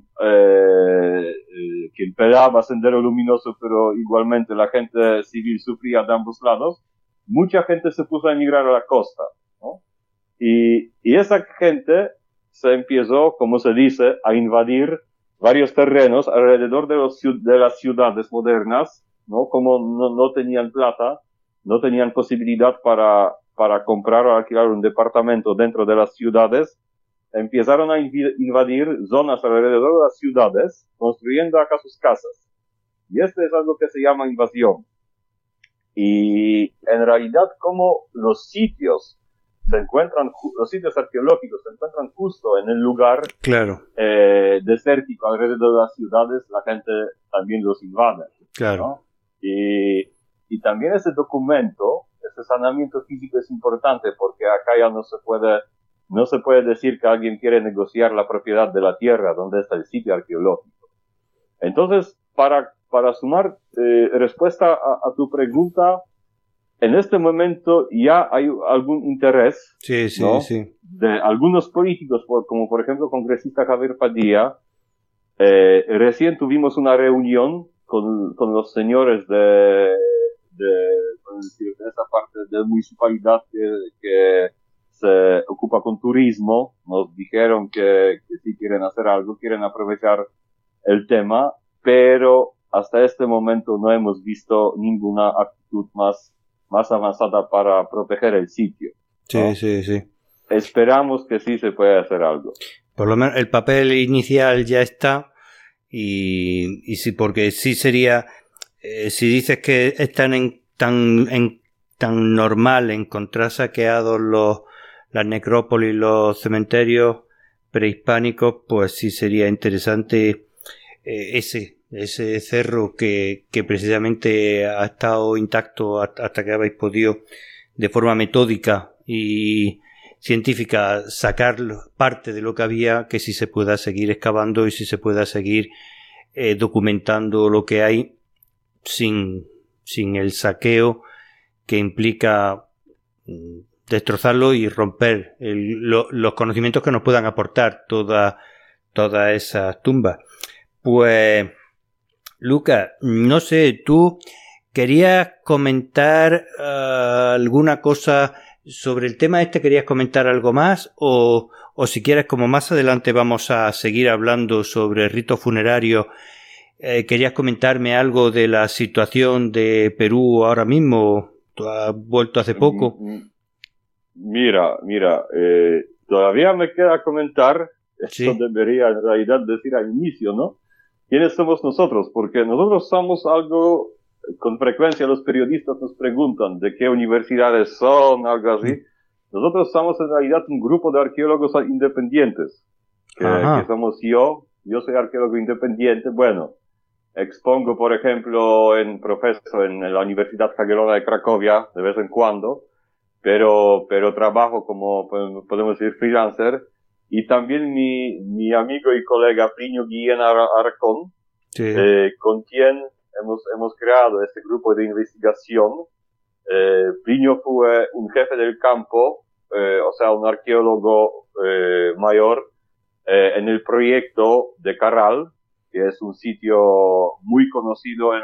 peleaba Sendero Luminoso, pero igualmente la gente civil sufría de ambos lados, mucha gente se puso a emigrar a la costa, ¿no? Y esa gente se empezó, como se dice, a invadir varios terrenos alrededor de las ciudades modernas, ¿no? Como no tenían plata, no tenían posibilidad para comprar o alquilar un departamento dentro de las ciudades, empezaron a invadir zonas alrededor de las ciudades, construyendo acá sus casas. Y esto es algo que se llama invasión. Y en realidad, como los sitios arqueológicos se encuentran justo en el lugar Claro, desértico alrededor de las ciudades, la gente también los invade, claro. ¿no? Y también ese documento, ese saneamiento físico es importante porque acá ya no se puede decir que alguien quiere negociar la propiedad de la tierra donde está el sitio arqueológico. Entonces, para sumar respuesta a tu pregunta, en este momento ya hay algún interés, Sí, sí, ¿no? sí. De algunos políticos, como por ejemplo el congresista Javier Padilla. Recién tuvimos una reunión con los señores de esa parte de municipalidad que se ocupa con turismo. Nos dijeron que sí quieren hacer algo, quieren aprovechar el tema, pero hasta este momento no hemos visto ninguna actitud más avanzada para proteger el sitio, ¿no? Sí, sí, sí. Esperamos que sí se pueda hacer algo. Por lo menos el papel inicial ya está y sí, porque sí sería, si dices que es tan normal encontrar saqueados las necrópolis, los cementerios prehispánicos, pues sí sería interesante ese cerro que precisamente ha estado intacto hasta que habéis podido de forma metódica y científica sacar parte de lo que había, que si se pueda seguir excavando y si se pueda seguir documentando lo que hay sin el saqueo que implica destrozarlo y romper los conocimientos que nos puedan aportar todas esas tumbas. Pues Lucas, no sé, ¿tú querías comentar alguna cosa sobre el tema este? ¿Querías comentar algo más? O si quieres, como más adelante vamos a seguir hablando sobre ritos funerarios, ¿querías comentarme algo de la situación de Perú ahora mismo? ¿Tú has vuelto hace poco? Mira, todavía me queda comentar, esto Sí. debería en realidad decir al inicio, ¿no? ¿Quiénes somos nosotros? Porque nosotros somos algo, con frecuencia los periodistas nos preguntan de qué universidades son, algo así. Nosotros somos en realidad un grupo de arqueólogos independientes, que somos yo soy arqueólogo independiente, bueno, expongo por ejemplo en la Universidad Jagiellona de Cracovia de vez en cuando, pero trabajo como podemos decir freelancer. Y también mi amigo y colega Plinio Guillén Aracón, Sí. con quien hemos creado este grupo de investigación. Plinio fue un jefe del campo, o sea, un arqueólogo mayor, en el proyecto de Carral, que es un sitio muy conocido en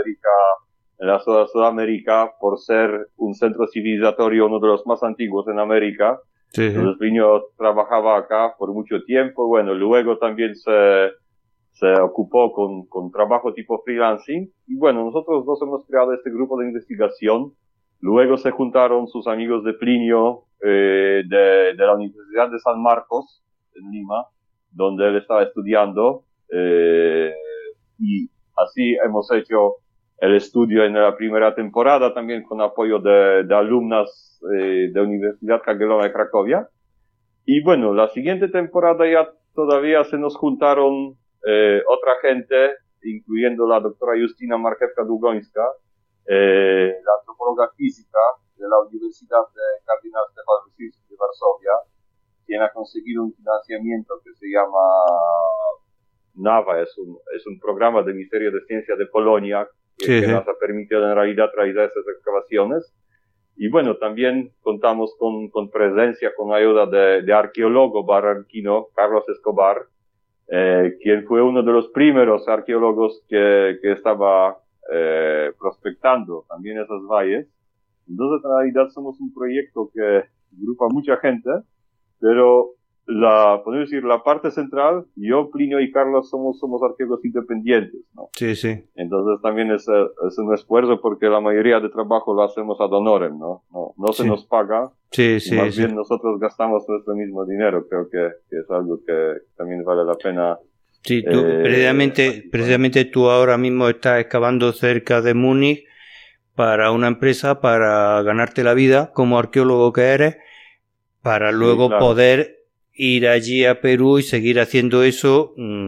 la Sudamérica por ser un centro civilizatorio, uno de los más antiguos en América. Sí, sí. Entonces Plinio trabajaba acá por mucho tiempo, bueno, luego también se ocupó con trabajo tipo freelancing, y bueno, nosotros dos hemos creado este grupo de investigación. Luego se juntaron sus amigos de Plinio, de la Universidad de San Marcos, en Lima, donde él estaba estudiando, y así hemos hecho el estudio en la primera temporada también con apoyo de alumnas de Universidad Jagiellońska de Cracovia. Y bueno, la siguiente temporada ya todavía se nos juntaron otra gente, incluyendo la doctora Justyna Marchewka-Długońska, la antropóloga física de la Universidad de Kardynał Stefan Wyszyński de Varsovia, quien ha conseguido un financiamiento que se llama NAVA, es un programa del Ministerio de Ciencia de Polonia que nos ha permitido en realidad realizar esas excavaciones. Y bueno, también contamos con presencia, con ayuda de arqueólogo barranquino, Carlos Escobar, quien fue uno de los primeros arqueólogos que estaba prospectando también esos valles. Entonces, en realidad somos un proyecto que agrupa mucha gente, pero podemos decir, la parte central, yo, Plinio y Carlos somos arqueólogos independientes, ¿no? Sí, sí. Entonces también es un esfuerzo porque la mayoría de trabajo lo hacemos ad honorem, ¿no? No se nos paga. Sí, sí. Más bien nosotros gastamos nuestro mismo dinero. Creo que es algo que también vale la pena. Sí, tú, precisamente tú ahora mismo estás excavando cerca de Múnich para una empresa para ganarte la vida como arqueólogo que eres, para luego poder ir allí a Perú y seguir haciendo eso,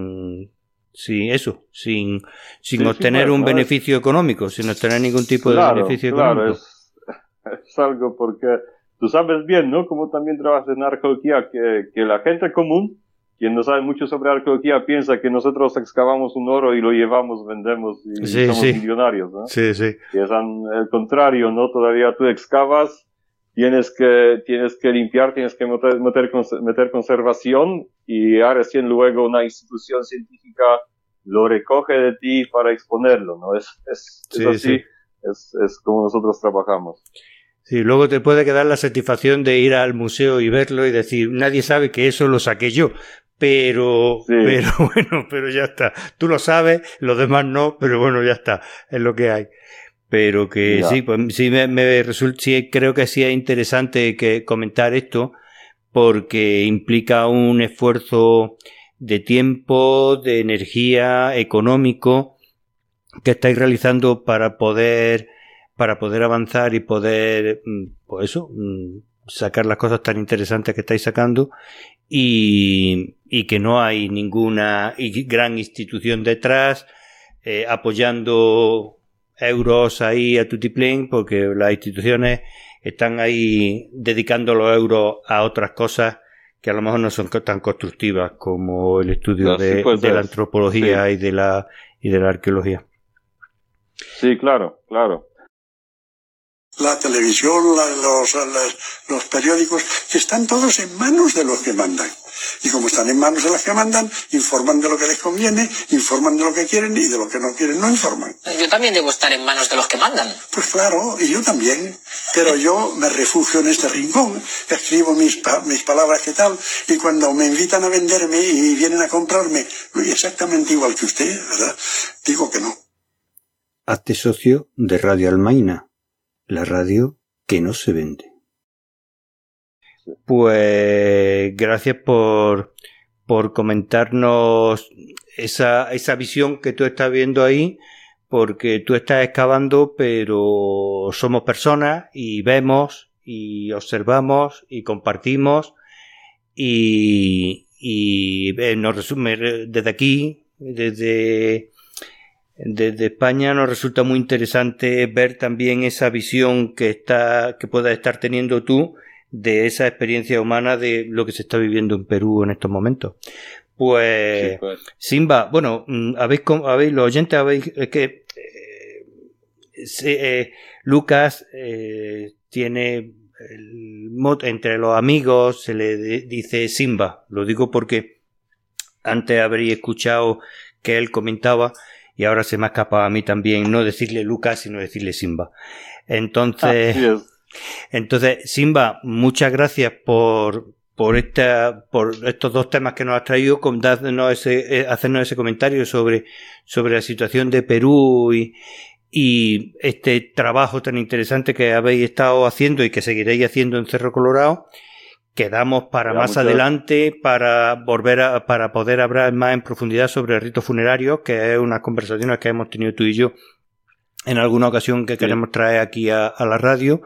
sin obtener un beneficio económico, sin obtener ningún tipo de beneficio económico. Es algo porque tú sabes bien, ¿no? Como también trabajas en arqueología, que la gente común, quien no sabe mucho sobre arqueología, piensa que nosotros excavamos un oro y lo llevamos, vendemos y somos millonarios, ¿no? Sí, sí. Y es el contrario, ¿no? Todavía tú excavas, tienes que limpiar, tienes que meter conservación y recién luego una institución científica lo recoge de ti para exponerlo, ¿no? Es así, sí. Es como nosotros trabajamos. Sí, luego te puede quedar la satisfacción de ir al museo y verlo y decir, nadie sabe que eso lo saqué yo, pero ya está. Tú lo sabes, los demás no, pero bueno, ya está, es lo que hay. Pero que sí, pues sí me resulta, sí, creo que sí es interesante que comentar esto, porque implica un esfuerzo de tiempo, de energía, económico, que estáis realizando para poder avanzar y poder, pues eso, sacar las cosas tan interesantes que estáis sacando, y que no hay ninguna gran institución detrás apoyando euros ahí a tutiplén, porque las instituciones están ahí dedicando los euros a otras cosas que a lo mejor no son tan constructivas como el estudio de la antropología y de la arqueología. Sí, claro. La televisión, los periódicos, que están todos en manos de los que mandan. Y como están en manos de los que mandan, informan de lo que les conviene, informan de lo que quieren y de lo que no quieren no informan. Yo también debo estar en manos de los que mandan. Pues claro, y yo también. Pero yo me refugio en este rincón, escribo mis palabras que tal, y cuando me invitan a venderme y vienen a comprarme, exactamente igual que usted, ¿verdad? Digo que no. Hazte socio de Radio Almaina, la radio que no se vende. Pues gracias por comentarnos esa visión que tú estás viendo ahí, porque tú estás excavando, pero somos personas y vemos y observamos y compartimos y nos resume desde aquí, desde España, nos resulta muy interesante ver también esa visión que puedas estar teniendo tú de esa experiencia humana de lo que se está viviendo en Perú en estos momentos. Pues, Simba, bueno, los oyentes Lucas tiene entre los amigos se le dice Simba. Lo digo porque antes habréis escuchado que él comentaba y ahora se me ha escapado a mí también no decirle Lucas sino decirle Simba. Entonces Simba, muchas gracias por estos dos temas que nos has traído, hacernos ese comentario sobre la situación de Perú y este trabajo tan interesante que habéis estado haciendo y que seguiréis haciendo en Cerro Colorado, quedamos para más adelante para poder hablar más en profundidad sobre ritos funerarios, que es unas conversaciones que hemos tenido tú y yo en alguna ocasión que queremos traer aquí a la radio.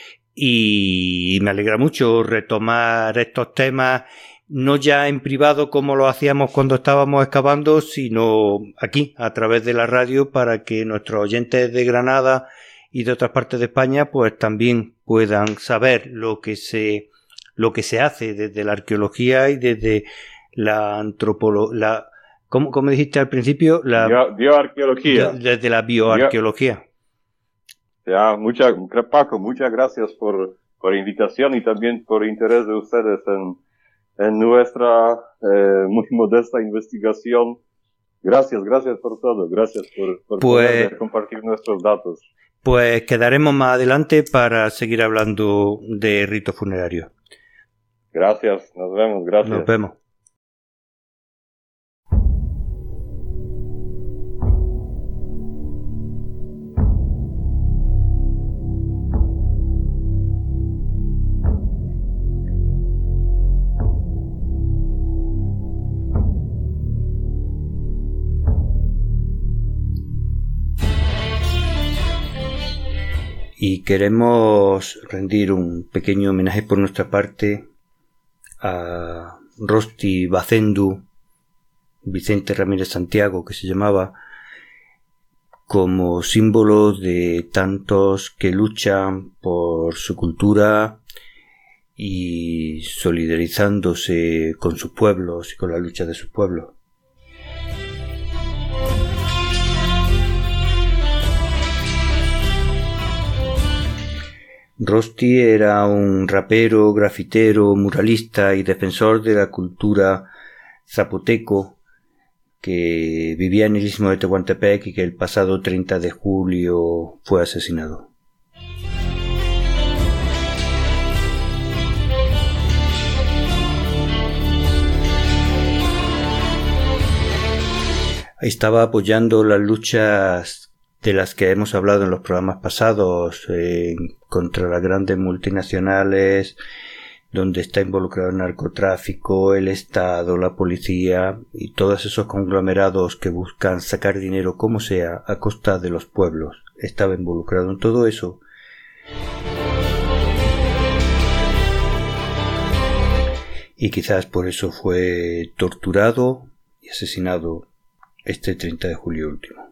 Y me alegra mucho retomar estos temas, no ya en privado como lo hacíamos cuando estábamos excavando, sino aquí, a través de la radio, para que nuestros oyentes de Granada y de otras partes de España pues también puedan saber lo que se hace desde la arqueología y desde la antropología, ¿cómo dijiste al principio? La bioarqueología. Desde la bioarqueología. Ya, Paco, muchas gracias por la invitación y también por el interés de ustedes en nuestra muy modesta investigación. Gracias por todo, gracias por poder compartir nuestros datos. Pues quedaremos más adelante para seguir hablando de ritos funerarios. Gracias, nos vemos, gracias. Nos vemos. Y queremos rendir un pequeño homenaje por nuestra parte a Rosti Bacendu, Vicente Ramírez Santiago, que se llamaba, como símbolo de tantos que luchan por su cultura y solidarizándose con sus pueblos y con la lucha de sus pueblos. Rosti era un rapero, grafitero, muralista y defensor de la cultura zapoteco que vivía en el istmo de Tehuantepec y que el pasado 30 de julio fue asesinado. Estaba apoyando las luchas de las que hemos hablado en los programas pasados, contra las grandes multinacionales, donde está involucrado el narcotráfico, el Estado, la policía y todos esos conglomerados que buscan sacar dinero como sea a costa de los pueblos. Estaba involucrado en todo eso. Y quizás por eso fue torturado y asesinado este 30 de julio último.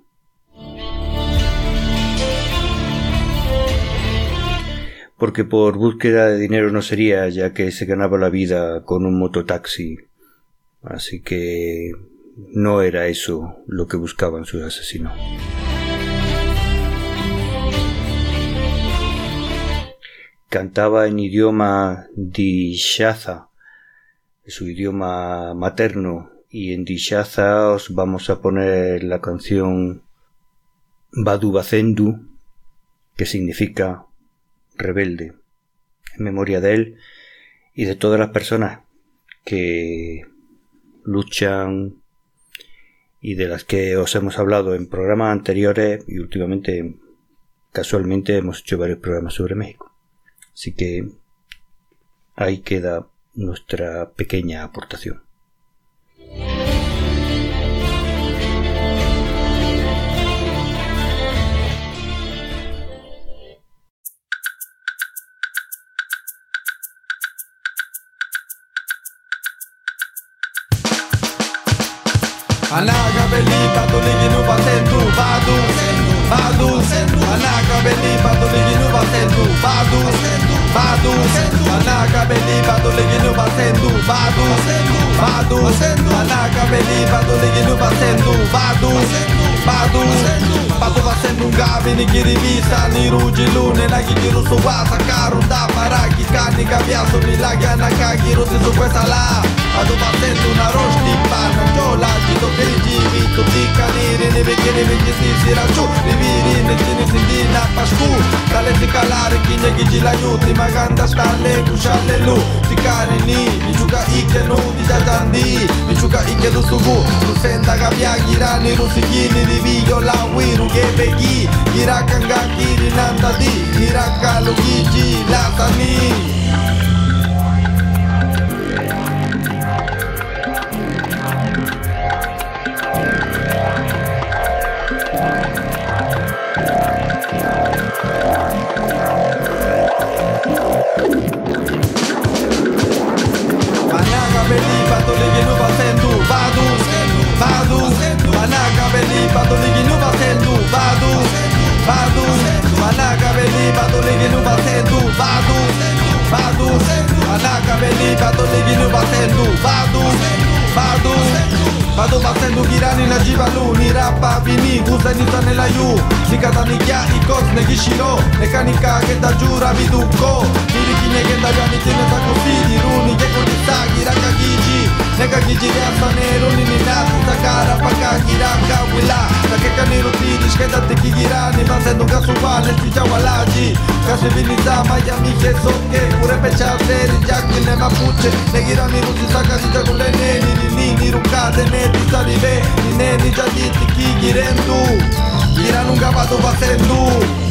Porque por búsqueda de dinero no sería, ya que se ganaba la vida con un mototaxi. Así que no era eso lo que buscaban sus asesinos. Cantaba en idioma Dixaza, su idioma materno, y en Dixaza os vamos a poner la canción Badu Bacendu, que significa rebelde, en memoria de él y de todas las personas que luchan y de las que os hemos hablado en programas anteriores, y últimamente casualmente hemos hecho varios programas sobre México. Así que ahí queda nuestra pequeña aportación. Anaga beli batu ligi nu batendu badu badu anaga beli batu ligi nu batendu badu badu anaga beli batu ligi nu batendu badu badu anaga beli batu ligi nu batendu badu badu batu batendu gabi ni kirivisa ni rujilu ne lagi giru suwasa karu da paraki kani gabiaso ni lagi anakagiru su questa la batu batendu na rosti pana chola jito Perigi, tutti i caniri, ne vecchini, vecchisi, si racciù Riviri, nettini, sindina, pascu Dalle si calare, chi ne chi la aiuti Maganda, stalle, cuscialle, lu Si carini, mi giuca ike, nu, di giajandi Mi giuca ike, du sugu Tu senta gabia, girani, rusichini Riviglio, la wiru, che beghi Girakanga, kiri, nanda di Giraka, lugigi, latani liginu batendu Badu, badu Badu batendu girani na jibalu Ni rapa vini, guza ni tanela yu Nikata ni kya ikos ne gishiro Nekanika geta jura biduko Kiriki ne geta gani tine takufi Diruni geku ni sagi raka giji Neka giji de asanero ni ninatu Takara paka giraka wila Takeka ni rutini shketa tiki girani Basendu kasubane sticha walaji Kasi vinita Miami Jesoke Pure pechate Jackie ne mapuche Ne girani rusi saka ni jakule neni Ni rukate neti salive Ni neni jaditi ki girendu Giran un gabado basendu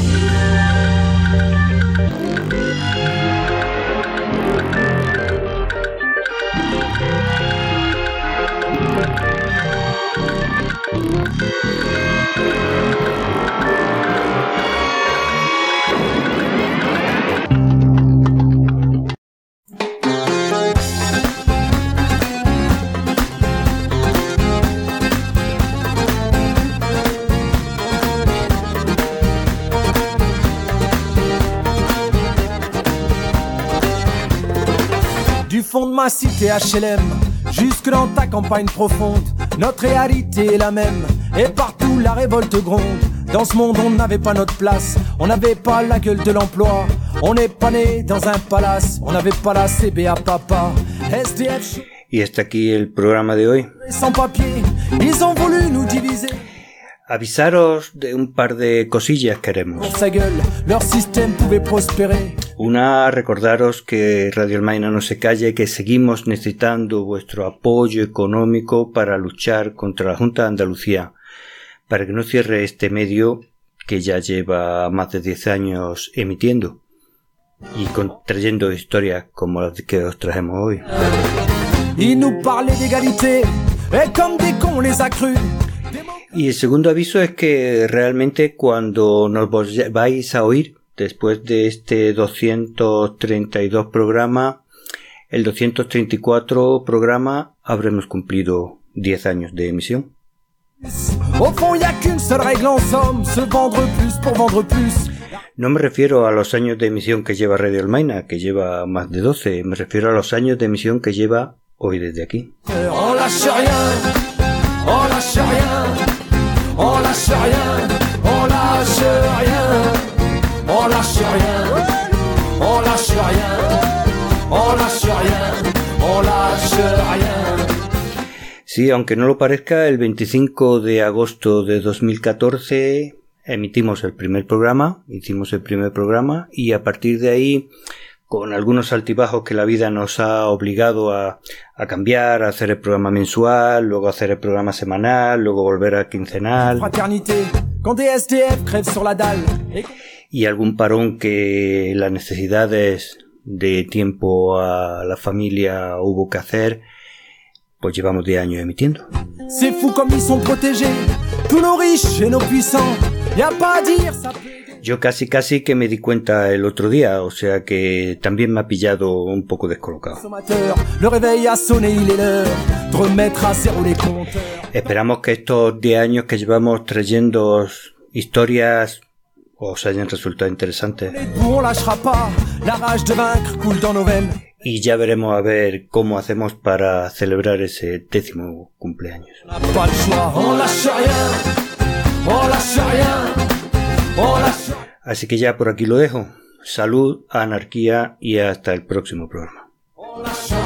Du fond de ma cité HLM, jusque dans ta campagne profonde, notre réalité est la même, et partout la révolte gronde. Dans ce monde on n'avait pas notre place, on n'avait pas la gueule de l'emploi, on n'est pas né dans un palace, on n'avait pas la CBA papa, SDF... Y hasta aquí el programa de hoy. Sans papier, ils ont voulu nous diviser. Avisaros de un par de cosillas que haremos. Pour sa gueule, leur système pouvait prospérer. Una, recordaros que Radio Almaina no se calle, que seguimos necesitando vuestro apoyo económico para luchar contra la Junta de Andalucía, para que no cierre este medio que ya lleva más de 10 años emitiendo y trayendo historias como las que os traemos hoy. Ils nous parlaient d'égalité, et comme des cons les a crus. Y el segundo aviso es que realmente cuando nos vais a oír, después de este 232 programa, el 234 programa, habremos cumplido 10 años de emisión. Au fond, y a qu'une seule règle en somme, se vendre plus pour vendre plus. No me refiero a los años de emisión que lleva Radio Almaina, que lleva más de 12, me refiero a los años de emisión que lleva hoy desde aquí. On lâche rien, on lâche rien. On lâche rien, on lâche rien, on lâche rien, on lâche rien, on lâche rien, on lâche rien. Sí, aunque no lo parezca, el 25 de agosto de 2014 emitimos el primer programa, hicimos el primer programa y a partir de ahí, con algunos altibajos que la vida nos ha obligado a cambiar, a hacer el programa mensual, luego hacer el programa semanal, luego volver a quincenal. Y algún parón que las necesidades de tiempo a la familia hubo que hacer, pues llevamos 10 años emitiendo. C'est fou comme ils sont protégés, tous nos riches et nos puissants, y a pas à dire ça. Yo casi que me di cuenta el otro día, o sea que también me ha pillado un poco descolocado. Esperamos que estos 10 años que llevamos trayendo historias os hayan resultado interesantes. Y ya veremos a ver cómo hacemos para celebrar ese 10º cumpleaños. Así que ya por aquí lo dejo. Salud, anarquía y hasta el próximo programa.